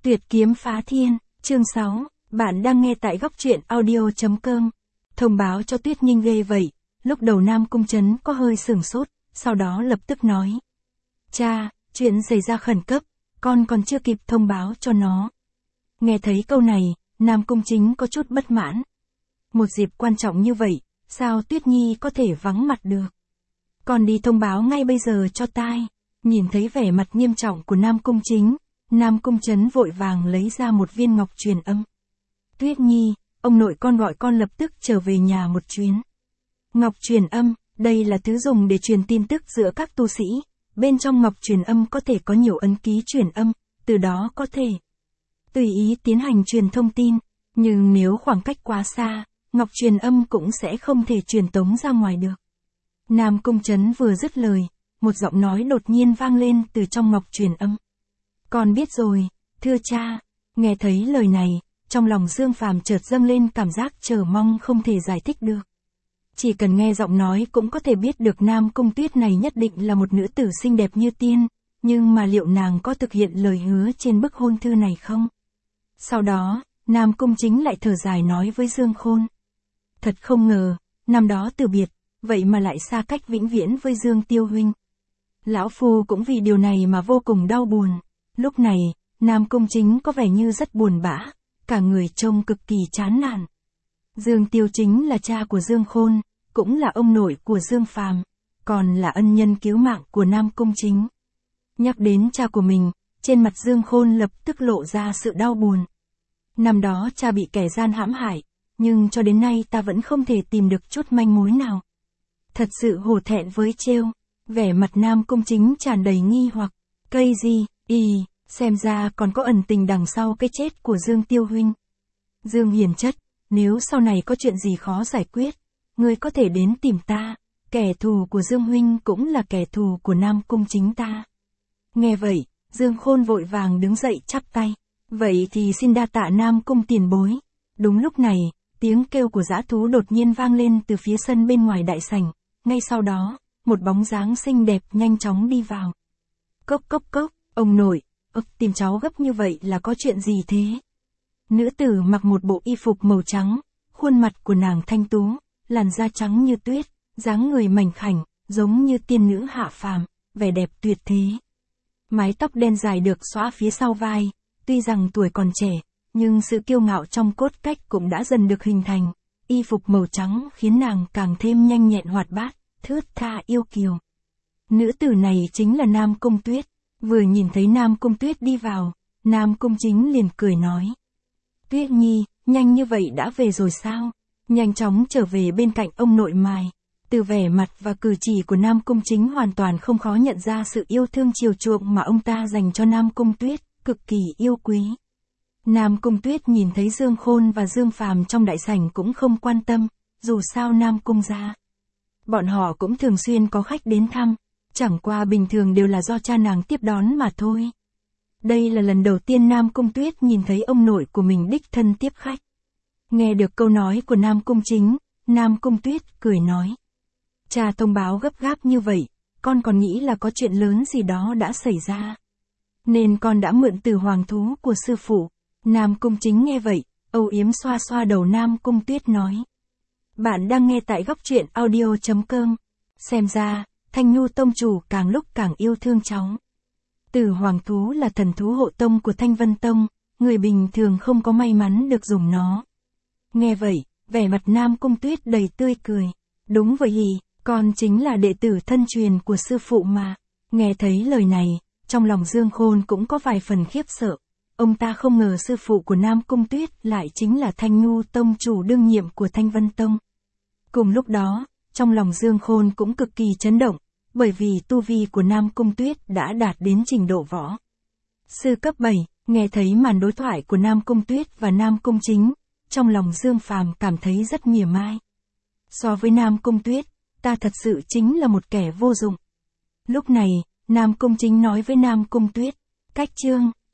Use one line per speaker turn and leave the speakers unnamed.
Tuyệt kiếm phá thiên, chương 6, bạn đang nghe tại góc truyện audio.com. Thông báo cho Tuyết Ninh ghê vậy, lúc đầu Nam Cung Trấn có hơi sửng sốt, sau đó lập tức nói. Cha, chuyện xảy ra khẩn cấp, con còn chưa kịp thông báo cho nó. Nghe thấy câu này, Nam Cung Chính có chút bất mãn. Một dịp quan trọng như vậy, sao Tuyết Nhi có thể vắng mặt được? Con đi thông báo ngay bây giờ cho tai. Nhìn thấy vẻ mặt nghiêm trọng của Nam Cung Chính, Nam Cung Trấn vội vàng lấy ra một viên ngọc truyền âm. Tuyết Nhi, ông nội con gọi con lập tức trở về nhà một chuyến. Ngọc truyền âm, đây là thứ dùng để truyền tin tức giữa các tu sĩ. Bên trong ngọc truyền âm có thể có nhiều ấn ký truyền âm, từ đó có thể tùy ý tiến hành truyền thông tin. Nhưng nếu khoảng cách quá xa, ngọc truyền âm cũng sẽ không thể truyền tống ra ngoài được. Nam Cung Trấn vừa dứt lời, một giọng nói đột nhiên vang lên từ trong ngọc truyền âm. Con biết rồi, thưa cha. Nghe thấy lời này, trong lòng Dương Phàm chợt dâng lên cảm giác chờ mong không thể giải thích được. Chỉ cần nghe giọng nói cũng có thể biết được Nam Cung Tuyết này nhất định là một nữ tử xinh đẹp như tiên, nhưng mà liệu nàng có thực hiện lời hứa trên bức hôn thư này không? Sau đó, Nam Cung Chính lại thở dài nói với Dương Khôn. Thật không ngờ, năm đó từ biệt, vậy mà lại xa cách vĩnh viễn với Dương Tiêu huynh. Lão Phu cũng vì điều này mà vô cùng đau buồn. Lúc này, Nam Cung Chính có vẻ như rất buồn bã, cả người trông cực kỳ chán nản. Dương Tiêu chính là cha của Dương Khôn, cũng là ông nội của Dương Phàm, còn là ân nhân cứu mạng của Nam Cung Chính. Nhắc đến cha của mình, trên mặt Dương Khôn lập tức lộ ra sự đau buồn. Năm đó cha bị kẻ gian hãm hại, nhưng cho đến nay ta vẫn không thể tìm được chút manh mối nào. Thật sự hổ thẹn với trêu. Vẻ mặt Nam Cung Chính tràn đầy nghi hoặc. Cây gì, xem ra còn có ẩn tình đằng sau cái chết của Dương Tiêu huynh. Dương hiền chất, nếu sau này có chuyện gì khó giải quyết, ngươi có thể đến tìm ta, kẻ thù của Dương huynh cũng là kẻ thù của Nam Cung Chính ta. Nghe vậy, Dương Khôn vội vàng đứng dậy chắp tay. Vậy thì xin đa tạ Nam Cung tiền bối. Đúng lúc này, tiếng kêu của dã thú đột nhiên vang lên từ phía sân bên ngoài đại sảnh. Ngay sau đó, một bóng dáng xinh đẹp nhanh chóng đi vào. Cốc cốc cốc, ông nội, tìm cháu gấp như vậy là có chuyện gì thế? Nữ tử mặc một bộ y phục màu trắng, khuôn mặt của nàng thanh tú, làn da trắng như tuyết, dáng người mảnh khảnh, giống như tiên nữ hạ phàm, vẻ đẹp tuyệt thế. Mái tóc đen dài được xõa phía sau vai, tuy rằng tuổi còn trẻ, nhưng sự kiêu ngạo trong cốt cách cũng đã dần được hình thành. Y phục màu trắng khiến nàng càng thêm nhanh nhẹn hoạt bát, thướt tha yêu kiều. Nữ tử này chính là Nam Cung Tuyết. Vừa nhìn thấy Nam Cung Tuyết đi vào, Nam Cung Chính liền cười nói. Tuyết Nhi, nhanh như vậy đã về rồi sao? Nhanh chóng trở về bên cạnh ông nội mài. Từ vẻ mặt và cử chỉ của Nam Cung Chính hoàn toàn không khó nhận ra sự yêu thương chiều chuộng mà ông ta dành cho Nam Cung Tuyết, cực kỳ yêu quý. Nam Cung Tuyết nhìn thấy Dương Khôn và Dương Phàm trong đại sảnh cũng không quan tâm, dù sao Nam Cung gia. Bọn họ cũng thường xuyên có khách đến thăm, chẳng qua bình thường đều là do cha nàng tiếp đón mà thôi. Đây là lần đầu tiên Nam Cung Tuyết nhìn thấy ông nội của mình đích thân tiếp khách. Nghe được câu nói của Nam Cung Chính, Nam Cung Tuyết cười nói. Cha thông báo gấp gáp như vậy, con còn nghĩ là có chuyện lớn gì đó đã xảy ra. Nên con đã mượn từ hoàng thú của sư phụ. Nam Cung Chính nghe vậy, âu yếm xoa xoa đầu Nam Cung Tuyết nói. Bạn đang nghe tại góc truyện audio.com. Xem ra, Thanh Nhu tông chủ càng lúc càng yêu thương cháu. Từ hoàng thú là thần thú hộ tông của Thanh Vân Tông, người bình thường không có may mắn được dùng nó. Nghe vậy, vẻ mặt Nam Cung Tuyết đầy tươi cười. Đúng vậy, con chính là đệ tử thân truyền của sư phụ mà. Nghe thấy lời này, trong lòng Dương Khôn cũng có vài phần khiếp sợ. Ông ta không ngờ sư phụ của Nam Cung Tuyết lại chính là Thanh Nhu tông chủ đương nhiệm của Thanh Vân Tông. Cùng lúc đó, trong lòng Dương Khôn cũng cực kỳ chấn động, bởi vì tu vi của Nam Cung Tuyết đã đạt đến trình độ võ sư cấp 7, nghe thấy màn đối thoại của Nam Cung Tuyết và Nam Cung Chính, trong lòng Dương Phàm cảm thấy rất mỉa mai. So với Nam Cung Tuyết, ta thật sự chính là một kẻ vô dụng. Lúc này, Nam Cung Chính nói với Nam Cung Tuyết, cách chương.